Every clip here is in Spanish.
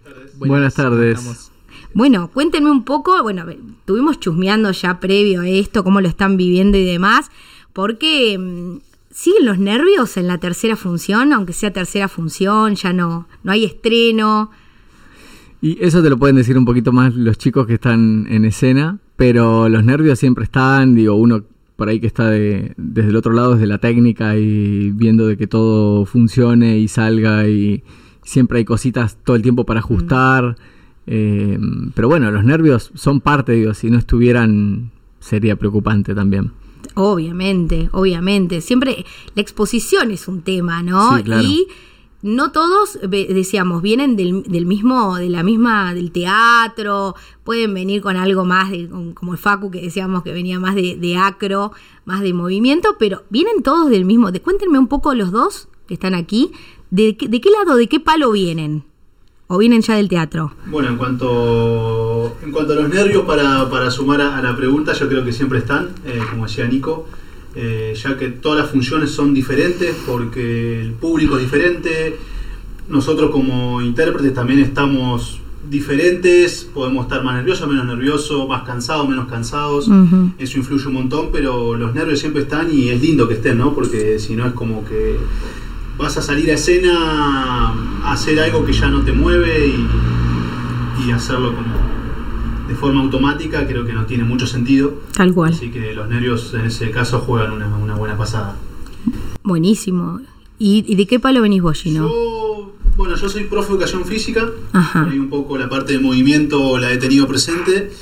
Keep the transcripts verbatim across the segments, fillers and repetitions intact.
tardes. Buenas tardes. Bueno, cuéntenme un poco, bueno, estuvimos chusmeando ya previo a esto, cómo lo están viviendo y demás, porque mmm, siguen los nervios en la tercera función, aunque sea tercera función, ya no, no hay estreno. Y eso te lo pueden decir un poquito más los chicos que están en escena, pero los nervios siempre están, digo, uno por ahí que está de, desde el otro lado, desde la técnica y viendo de que todo funcione y salga, y siempre hay cositas todo el tiempo para ajustar. Mm. Eh, pero bueno, los nervios son parte, digo, si no estuvieran sería preocupante también. Obviamente, obviamente. Siempre la exposición es un tema, ¿no? Sí, claro. Y no todos, decíamos, vienen del, del mismo, de la misma, del teatro, pueden venir con algo más, de, como el Facu, que decíamos que venía más de, de acro, más de movimiento, pero vienen todos del mismo. De, cuéntenme un poco los dos que están aquí, de, de qué lado, de qué palo vienen, o vienen ya del teatro. Bueno, en cuanto, en cuanto a los nervios, para, para sumar a, a la pregunta, yo creo que siempre están, eh, como decía Nico. Eh, ya que todas las funciones son diferentes porque el público es diferente, nosotros como intérpretes también estamos diferentes, podemos estar más nerviosos, menos nerviosos, más cansados, menos cansados. Uh-huh. Eso influye un montón, pero los nervios siempre están y es lindo que estén, ¿no? Porque si no es como que vas a salir a escena a hacer algo que ya no te mueve y, y hacerlo como de forma automática, creo que no tiene mucho sentido. Tal cual. Así que los nervios en ese caso juegan una, una buena pasada. Buenísimo. ¿Y, ¿Y de qué palo venís vos, Gino? Yo, bueno, yo soy profe de educación física. Ajá. Y un poco la parte de movimiento la he tenido presente.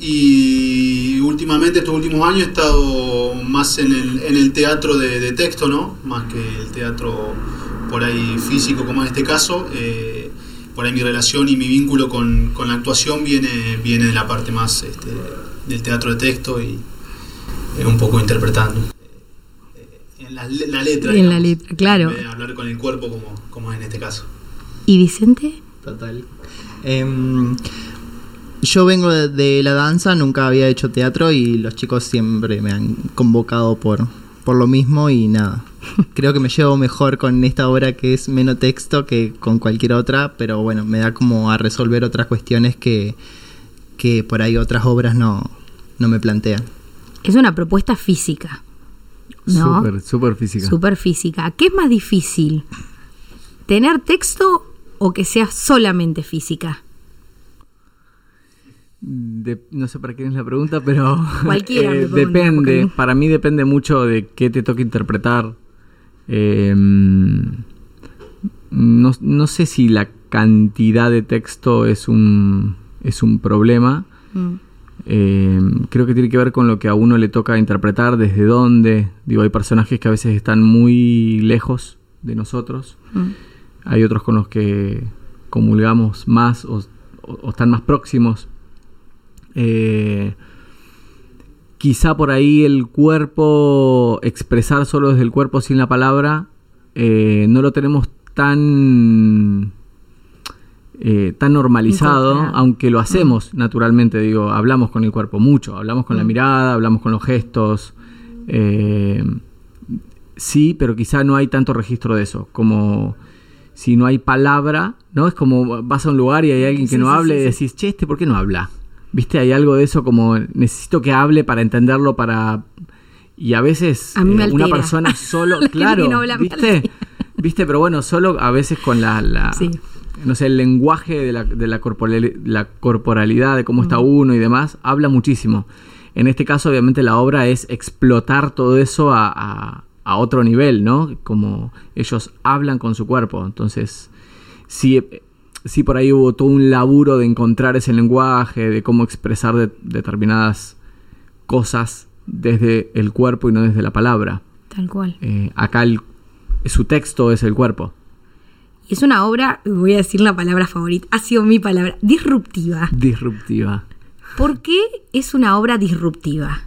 Y últimamente, estos últimos años, he estado más en el, en el teatro de, de texto, ¿no? Más que el teatro por ahí físico, como en este caso. Eh, por ahí mi relación y mi vínculo con, con la actuación viene, viene de la parte más este, del teatro de texto y eh, un poco interpretando eh, en la, la letra. En la letra, claro. En vez de hablar con el cuerpo como, como en este caso. ¿Y Vicente? Total. Eh, yo vengo de, de la danza, nunca había hecho teatro y los chicos siempre me han convocado por, por lo mismo y nada. Creo que me llevo mejor con esta obra que es menos texto que con cualquier otra, pero bueno, me da como a resolver otras cuestiones que, que por ahí otras obras no, no me plantean. Es una propuesta física, ¿no? Súper, súper física. Súper física. ¿Qué es más difícil? ¿Tener texto o que sea solamente física? De, no sé para quién es la pregunta, pero cualquiera eh, me pregunta, depende. porque... Para mí depende mucho de qué te toca interpretar. Eh, no, no sé si la cantidad de texto es un es un problema. Mm. Eh, creo que tiene que ver con lo que a uno le toca interpretar, desde dónde. Digo, hay personajes que a veces están muy lejos de nosotros. Mm. Hay otros con los que comulgamos más o, o, o están más próximos. Eh, quizá por ahí el cuerpo, expresar solo desde el cuerpo sin la palabra, eh, no lo tenemos tan eh, tan normalizado, claro. Aunque lo hacemos mm. naturalmente, digo, hablamos con el cuerpo mucho, hablamos con mm. la mirada, hablamos con los gestos, eh, sí, pero quizá no hay tanto registro de eso, como si no hay palabra, ¿no? Es como vas a un lugar y hay alguien que sí, no sí, hable sí, y decís, che, ¿este por qué no habla? ¿Viste? Hay algo de eso como necesito que hable para entenderlo, para... Y a veces a mí me eh, una persona solo... claro, no habla, ¿viste? ¿Viste? Pero bueno, solo a veces con la... la sí. No sé, el lenguaje de la, de la, corporali- la corporalidad, de cómo mm. está uno y demás, habla muchísimo. En este caso, obviamente, la obra es explotar todo eso a, a, a otro nivel, ¿no? Como ellos hablan con su cuerpo. Entonces, sí... Sí, por ahí hubo todo un laburo de encontrar ese lenguaje, de cómo expresar de, determinadas cosas desde el cuerpo y no desde la palabra. Tal cual. Eh, acá el, su texto es el cuerpo. Y es una obra, voy a decir la palabra favorita, ha sido mi palabra, disruptiva. Disruptiva. ¿Por qué es una obra disruptiva?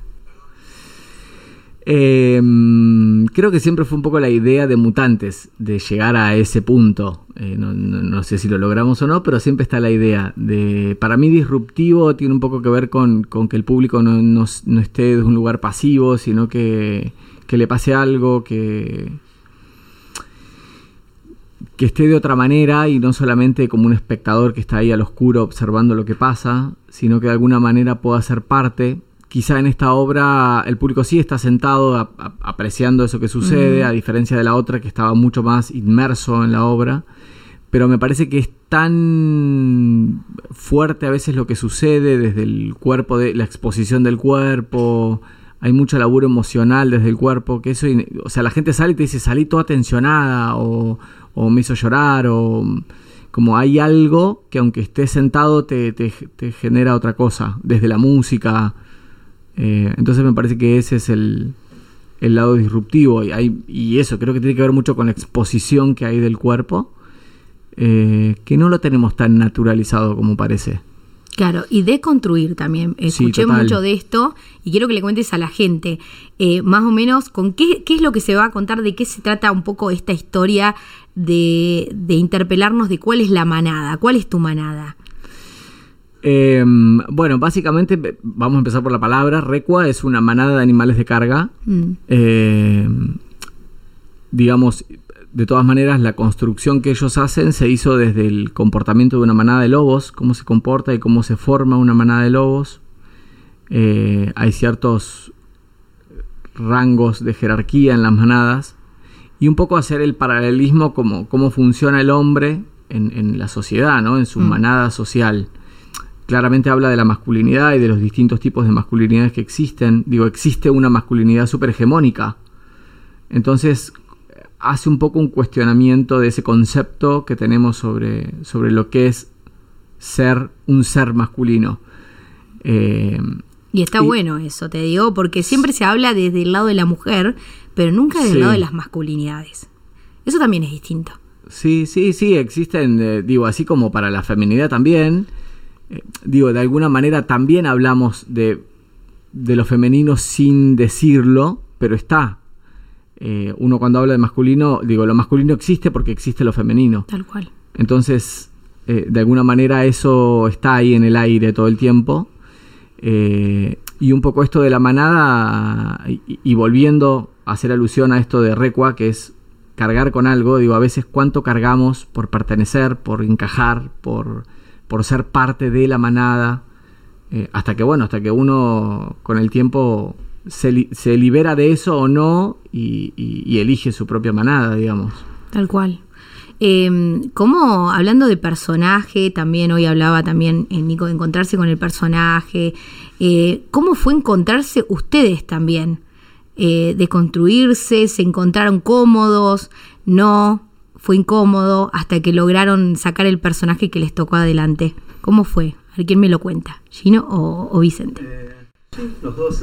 Eh, creo que siempre fue un poco la idea de Mutantes, de llegar a ese punto. Eh, no, no, no sé si lo logramos o no, pero siempre está la idea de... Para mí disruptivo tiene un poco que ver con, con que el público no, no, no esté desde un lugar pasivo, sino que, que le pase algo, que... que esté de otra manera y no solamente como un espectador que está ahí al oscuro observando lo que pasa, sino que de alguna manera pueda ser parte. Quizá en esta obra el público sí está sentado a, a, apreciando eso que sucede, uh-huh. a diferencia de la otra que estaba mucho más inmerso en la obra. Pero me parece que es tan fuerte a veces lo que sucede desde el cuerpo, de la exposición del cuerpo. Hay mucho laburo emocional desde el cuerpo, que eso, o sea, la gente sale y te dice, salí toda tensionada, o, o me hizo llorar, o como hay algo que aunque estés sentado te, te, te genera otra cosa, desde la música. Eh, entonces me parece que ese es el, el lado disruptivo, y, hay, y eso creo que tiene que ver mucho con la exposición que hay del cuerpo, eh, que no lo tenemos tan naturalizado como parece. Claro, y deconstruir también. Escuché sí, mucho de esto y quiero que le cuentes a la gente eh, más o menos con qué, qué es lo que se va a contar, de qué se trata un poco esta historia de, de interpelarnos de cuál es la manada, cuál es tu manada. Eh, bueno, básicamente vamos a empezar por la palabra. Recua es una manada de animales de carga. Mm. Eh, digamos, de todas maneras, la construcción que ellos hacen se hizo desde el comportamiento de una manada de lobos, cómo se comporta y cómo se forma una manada de lobos. Eh, hay ciertos rangos de jerarquía en las manadas y un poco hacer el paralelismo como cómo funciona el hombre en, en la sociedad, ¿no? En su mm. manada social. Claramente habla de la masculinidad y de los distintos tipos de masculinidades que existen. Digo, existe una masculinidad súper hegemónica. Entonces, hace un poco un cuestionamiento de ese concepto que tenemos sobre, sobre lo que es ser un ser masculino. Eh, y está y, bueno eso, te digo, porque siempre se habla desde el lado de la mujer, pero nunca del sí. lado de las masculinidades. Eso también es distinto. Sí, sí, sí, existen, eh, digo, así como para la feminidad también. Eh, digo, de alguna manera también hablamos de, de lo femenino sin decirlo, pero está. Eh, uno cuando habla de masculino, digo, lo masculino existe porque existe lo femenino. Tal cual. Entonces, eh, de alguna manera eso está ahí en el aire todo el tiempo. Eh, y un poco esto de la manada, y, y volviendo a hacer alusión a esto de recua, que es cargar con algo, digo, a veces cuánto cargamos por pertenecer, por encajar, por... por ser parte de la manada, eh, hasta que bueno, hasta que uno con el tiempo se, li- se libera de eso o no y, y, y elige su propia manada, digamos. Tal cual. Eh, ¿Cómo, hablando de personaje, también hoy hablaba también eh, Nico de encontrarse con el personaje, eh, ¿cómo fue encontrarse ustedes también? Eh, de construirse, ¿se encontraron cómodos? ¿No? ¿Fue incómodo hasta que lograron sacar el personaje que les tocó adelante? ¿Cómo fue? A ver, ¿quién me lo cuenta? ¿Gino o, o Vicente? Eh, sí, los dos.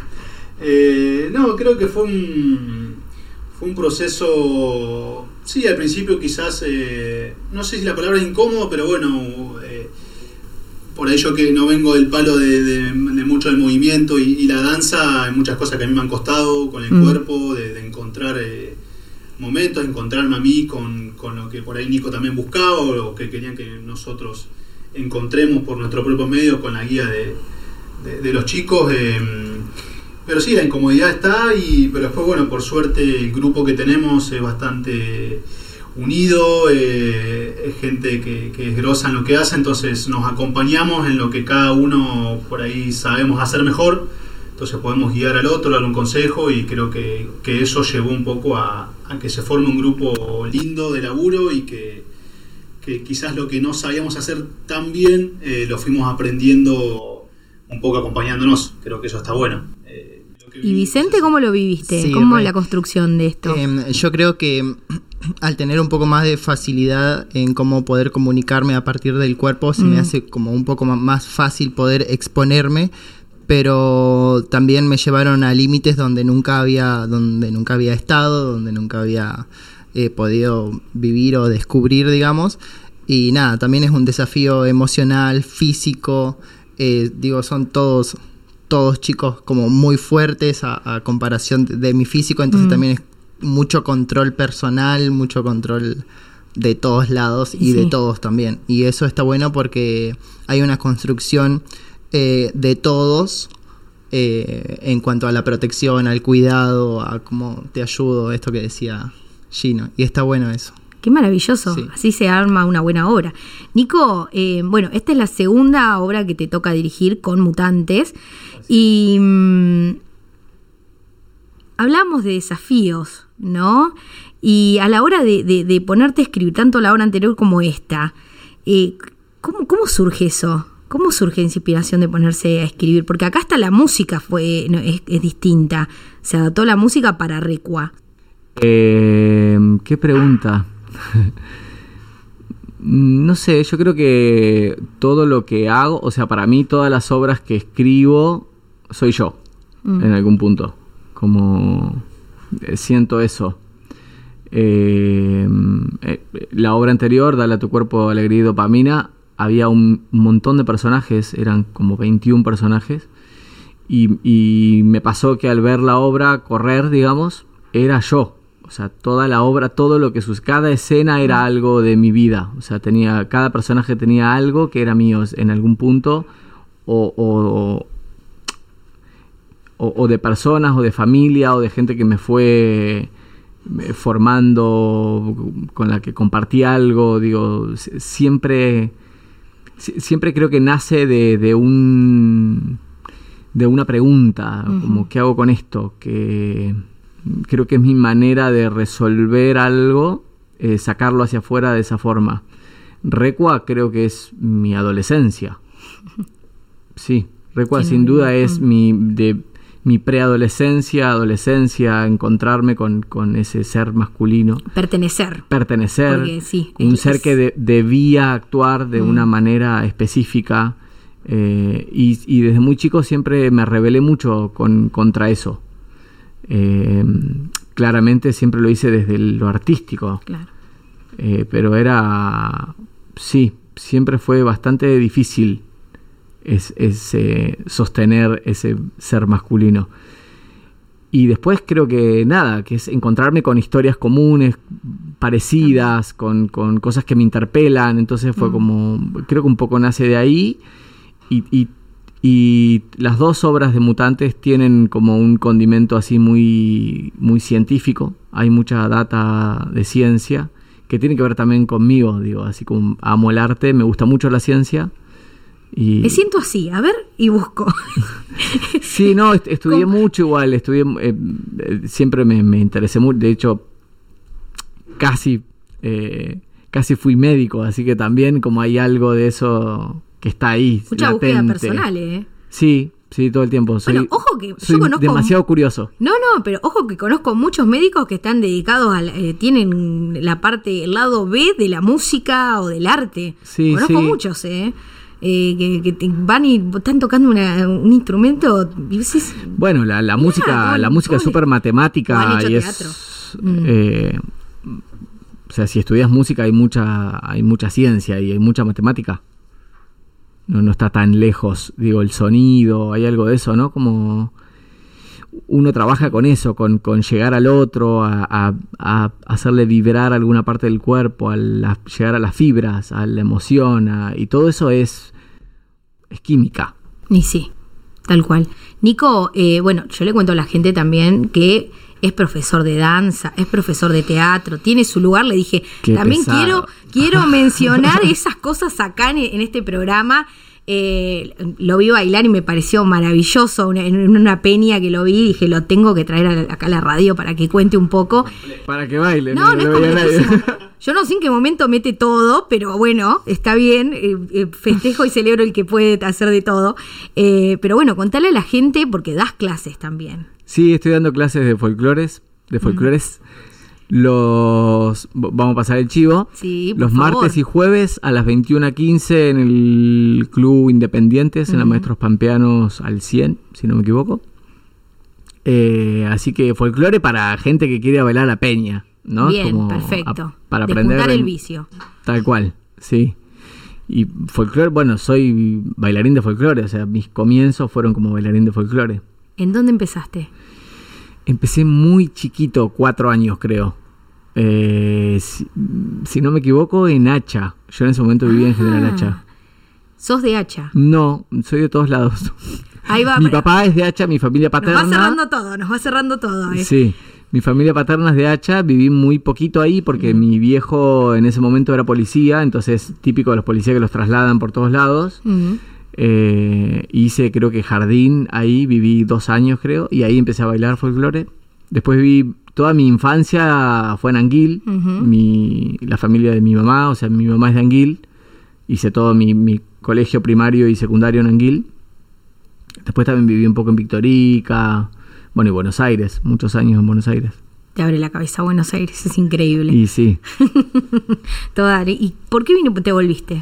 eh, no, creo que fue un, fue un proceso... Sí, al principio quizás... Eh, no sé si la palabra es incómodo, pero bueno... Eh, por ahí yo que no vengo del palo de, de, de mucho del movimiento y, y la danza, hay muchas cosas que a mí me han costado con el mm. cuerpo, de, de encontrar... Eh, momentos, encontrarme a mí con, con lo que por ahí Nico también buscaba o que querían que nosotros encontremos por nuestro propio medio con la guía de, de, de los chicos. Eh, pero sí, la incomodidad está, y pero después, bueno, por suerte el grupo que tenemos es bastante unido, eh, es gente que, que es grosa en lo que hace, entonces nos acompañamos en lo que cada uno por ahí sabemos hacer mejor. Entonces podemos guiar al otro, darle un consejo, y creo que, que eso llevó un poco a, a que se forme un grupo lindo de laburo, y que, que quizás lo que no sabíamos hacer tan bien eh, lo fuimos aprendiendo un poco acompañándonos. Creo que eso está bueno. Eh, ¿Y Vicente, cómo lo viviste? Sí, ¿Cómo re, la construcción de esto? Eh, yo creo que al tener un poco más de facilidad en cómo poder comunicarme a partir del cuerpo, se mm. me hace como un poco más fácil poder exponerme, pero también me llevaron a límites donde nunca había donde nunca había estado, donde nunca había eh, podido vivir o descubrir, digamos. Y nada, también es un desafío emocional, físico. Eh, digo, son todos todos chicos como muy fuertes a, a comparación de, de mi físico, entonces mm. también es mucho control personal, mucho control de todos lados y sí. de todos también. Y eso está bueno porque hay una construcción Eh, de todos eh, en cuanto a la protección, al cuidado, a cómo te ayudo, esto que decía Gino, y está bueno eso. Qué maravilloso, Sí. así se arma una buena obra. Nico, eh, bueno, esta es la segunda obra que te toca dirigir con Mutantes y mmm, hablamos de desafíos, ¿no? Y a la hora de, de, de ponerte a escribir tanto la obra anterior como esta, eh, ¿cómo, ¿cómo surge eso? ¿Cómo surge esa inspiración de ponerse a escribir? Porque acá hasta la música fue no, es, es distinta, se adaptó la música para Recua. Eh, ¿Qué pregunta? No sé, yo creo que todo lo que hago, o sea, para mí todas las obras que escribo soy yo, mm. en algún punto. Como eh, siento eso. Eh, eh, la obra anterior, Dale a tu cuerpo alegría y dopamina, había un montón de personajes, eran como veintiún personajes, y, y me pasó que al ver la obra correr, digamos, era yo. O sea, toda la obra, todo lo que sus, cada escena era algo de mi vida. O sea, tenía, cada personaje tenía algo que era mío en algún punto, o, o, o, o de personas, o de familia, o de gente que me fue formando, con la que compartí algo. Digo, siempre, siempre creo que nace de, de un, de una pregunta, uh-huh. como ¿qué hago con esto? Que creo que es mi manera de resolver algo, eh, sacarlo hacia afuera de esa forma. Recua creo que es mi adolescencia. Sí, Recua sí, sin duda es mi, de, mi preadolescencia, adolescencia, encontrarme con, con ese ser masculino. Pertenecer. Pertenecer. Porque, sí, un es, ser es... que de, debía actuar de mm. una manera específica. Eh, y, y desde muy chico siempre me rebelé mucho con, contra eso. Eh, claramente siempre lo hice desde lo artístico, claro. eh, pero era sí, siempre fue bastante difícil es, es, eh, sostener ese ser masculino. Y después creo que nada, que es encontrarme con historias comunes, parecidas, uh-huh. con, con cosas que me interpelan. Entonces fue uh-huh. como, creo que un poco nace de ahí. Y, y Y las dos obras de Mutantes tienen como un condimento así muy, muy científico. Hay mucha data de ciencia que tiene que ver también conmigo. Digo, así como amo el arte, me gusta mucho la ciencia. Y... Me siento así, a ver, y busco. Sí, no, est- estudié ¿Cómo? mucho igual. Estudié, eh, eh, siempre me, me interesé mucho. De hecho, casi, eh, casi fui médico, así que también como hay algo de eso... que está ahí, mucha latente. Búsqueda personal, ¿eh? Sí, sí, todo el tiempo. Soy, bueno, ojo que soy yo conozco... demasiado curioso. No, no, pero ojo que conozco muchos médicos que están dedicados a... La, eh, tienen la parte, el lado B de la música o del arte. Sí, conozco sí. muchos, ¿eh? eh que, que te van y están tocando una, un instrumento... Y decís, bueno, la, la música ¿cómo, la música es súper matemática y teatro? es... Mm. Eh, o sea, si estudias música hay mucha, hay mucha ciencia y hay mucha matemática. No, no está tan lejos, digo, el sonido, hay algo de eso, ¿no? Como uno trabaja con eso, con, con llegar al otro, a, a, a hacerle vibrar alguna parte del cuerpo, a la, llegar a las fibras, a la emoción, a, y todo eso es, es química. Y sí, tal cual. Nico, eh, bueno, yo le cuento a la gente también que es profesor de danza, es profesor de teatro, tiene su lugar. Le dije, Qué también pesado. quiero quiero mencionar esas cosas acá en, en este programa. Eh, lo vi bailar y me pareció maravilloso. Una, en una peña que lo vi, dije, lo tengo que traer a la, acá a la radio para que cuente un poco. Para que baile. No, no, no no es nadie. Yo no sé en qué momento mete todo, pero bueno, está bien, eh, eh, festejo y celebro el que puede hacer de todo. Eh, pero bueno, contale a la gente porque das clases también. Sí, estoy dando clases de folclores, de folclores. Mm. Los vamos a pasar el chivo. Sí, por los favor. Martes y jueves a las veintiuna quince en el Club Independientes, mm. en la Maestros Pampeanos al cien, si no me equivoco. Eh, así que folclore para gente que quiere bailar a peña, ¿no? Bien, como perfecto. A, para aprender el en, vicio. Tal cual, sí. Y folclore, bueno, soy bailarín de folclore, o sea, mis comienzos fueron como bailarín de folclore. ¿En dónde empezaste? Empecé muy chiquito, cuatro años creo. Eh, si, si no me equivoco, en Hacha. Yo en ese momento vivía ah, en General Hacha. ¿Sos de Hacha? No, soy de todos lados. Ahí va. Mi papá es de Hacha, mi familia paterna. Nos va cerrando todo, nos va cerrando todo. Eh. Sí. Mi familia paterna es de Hacha, viví muy poquito ahí porque mm. mi viejo en ese momento era policía, entonces típico de los policías que los trasladan por todos lados. Mm. Eh, hice creo que jardín ahí, viví dos años creo, y ahí empecé a bailar folclore. Después viví toda mi infancia fue en Anguil, uh-huh. mi, la familia de mi mamá, o sea, mi mamá es de Anguil. Hice todo mi, mi colegio primario y secundario en Anguil. Después también viví un poco en Victorica, bueno, y Buenos Aires, muchos años en Buenos Aires. Te abre la cabeza Buenos Aires, es increíble. Y sí. Toda, ¿y por qué vino, te volviste?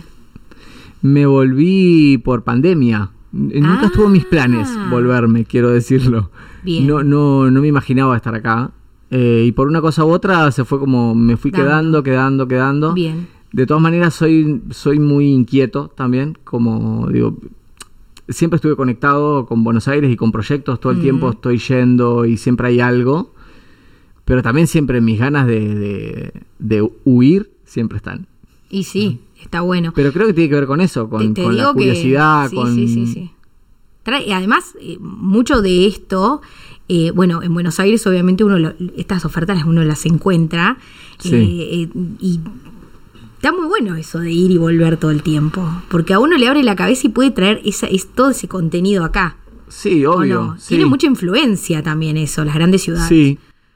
Me volví por pandemia. Nunca ah. estuvo en mis planes volverme, quiero decirlo. Bien. No, no, no me imaginaba estar acá. Eh, y por una cosa u otra se fue como, me fui Dando. quedando, quedando, quedando. Bien. De todas maneras soy, soy muy inquieto también, como digo, siempre estuve conectado con Buenos Aires y con proyectos, todo el mm. tiempo estoy yendo y siempre hay algo, pero también siempre mis ganas de, de, de huir siempre están. Y sí, está bueno. Pero creo que tiene que ver con eso, con, te, te con la curiosidad. Que, sí, con... sí, sí, sí. Trae, además, eh, mucho de esto, eh, bueno, en Buenos Aires obviamente uno lo, estas ofertas uno las encuentra sí. eh, eh, y está muy bueno eso de ir y volver todo el tiempo, porque a uno le abre la cabeza y puede traer esa, es, todo ese contenido acá. Sí, obvio. No? Sí. Tiene mucha influencia también eso, las grandes ciudades. Sí.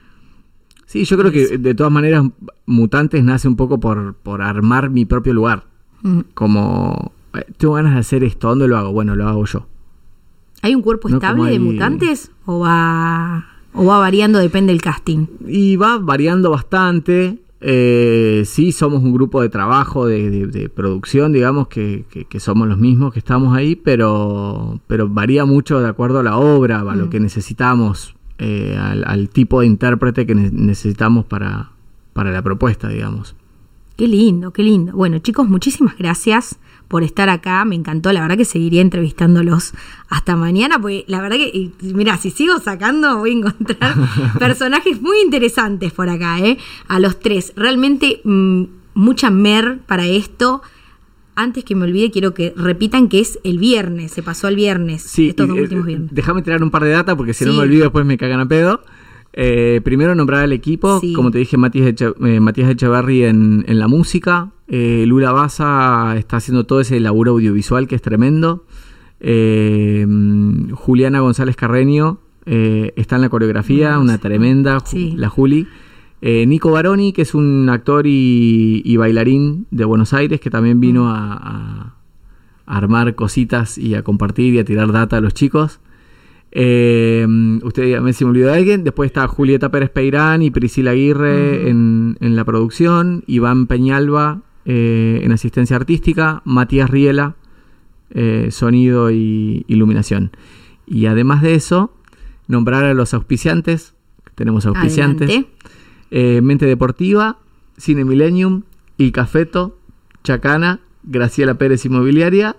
Sí, yo creo que de todas maneras Mutantes nace un poco por, por armar mi propio lugar. Mm. Como, eh, tengo ganas de hacer esto, ¿dónde lo hago? Bueno, lo hago yo. ¿Hay un cuerpo no estable hay... de Mutantes o va, o va variando, depende del casting? Y va variando bastante. Eh, sí, somos un grupo de trabajo, de, de, de producción, digamos, que, que, que somos los mismos que estamos ahí, pero, pero varía mucho de acuerdo a la obra, a mm. lo que necesitamos. Eh, al, al tipo de intérprete que ne- necesitamos para, para la propuesta, digamos. Qué lindo, qué lindo. Bueno, chicos, muchísimas gracias por estar acá. Me encantó, la verdad que seguiría entrevistándolos hasta mañana, porque la verdad que, mira, si sigo sacando voy a encontrar personajes muy interesantes por acá, ¿eh? A los tres. Realmente mmm, mucha mer para esto. Antes que me olvide, quiero que repitan que es el viernes, se pasó al viernes, sí, estos dos eh, últimos viernes. Déjame tirar un par de datas porque si sí. no me olvido después me cagan a pedo. Eh, primero nombrar al equipo, sí. como te dije, Matías, Eche, eh, Matías Echeverry en, en la música, eh, Lula Baza está haciendo todo ese laburo audiovisual que es tremendo, eh, Juliana González Carreño eh, está en la coreografía, una tremenda, sí. la Juli. Eh, Nico Baroni, que es un actor y, y bailarín de Buenos Aires, que también vino mm. a, a, a armar cositas y a compartir y a tirar data a los chicos. Eh, usted dígame si me olvidó de alguien. Después está Julieta Pérez Peirán y Priscila Aguirre mm. en, en la producción, Iván Peñalba eh, en asistencia artística, Matías Riela, eh, sonido y iluminación. Y además de eso, nombrar a los auspiciantes. Tenemos auspiciantes. Adelante. Eh, Mente Deportiva, Cine Millennium, Il Cafeto, Chacana, Graciela Pérez Inmobiliaria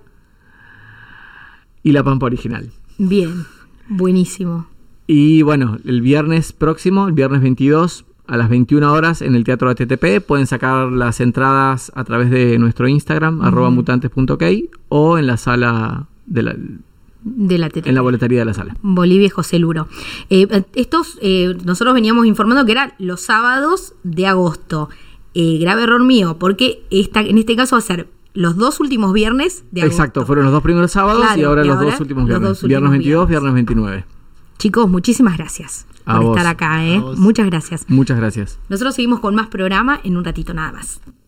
y La Pampa Original. Bien, buenísimo. Y bueno, el viernes próximo, el viernes veintidós a las veintiuna horas en el Teatro A T T P, pueden sacar las entradas a través de nuestro Instagram, uh-huh. arroba mutantes punto ok, o en la sala de la... de la T T P. En la boletería de la sala. Bolivia José Luro. Eh, estos, eh, nosotros veníamos informando que eran los sábados de agosto. Eh, grave error mío, porque esta, en este caso va a ser los dos últimos viernes de agosto. Exacto, fueron los dos primeros sábados claro, y ahora y los ahora dos últimos viernes. Dos últimos viernes veintidós, viernes. viernes veintinueve. Chicos, muchísimas gracias a por vos. estar acá. ¿eh? Muchas gracias. Muchas gracias. Nosotros seguimos con más programa en un ratito nada más.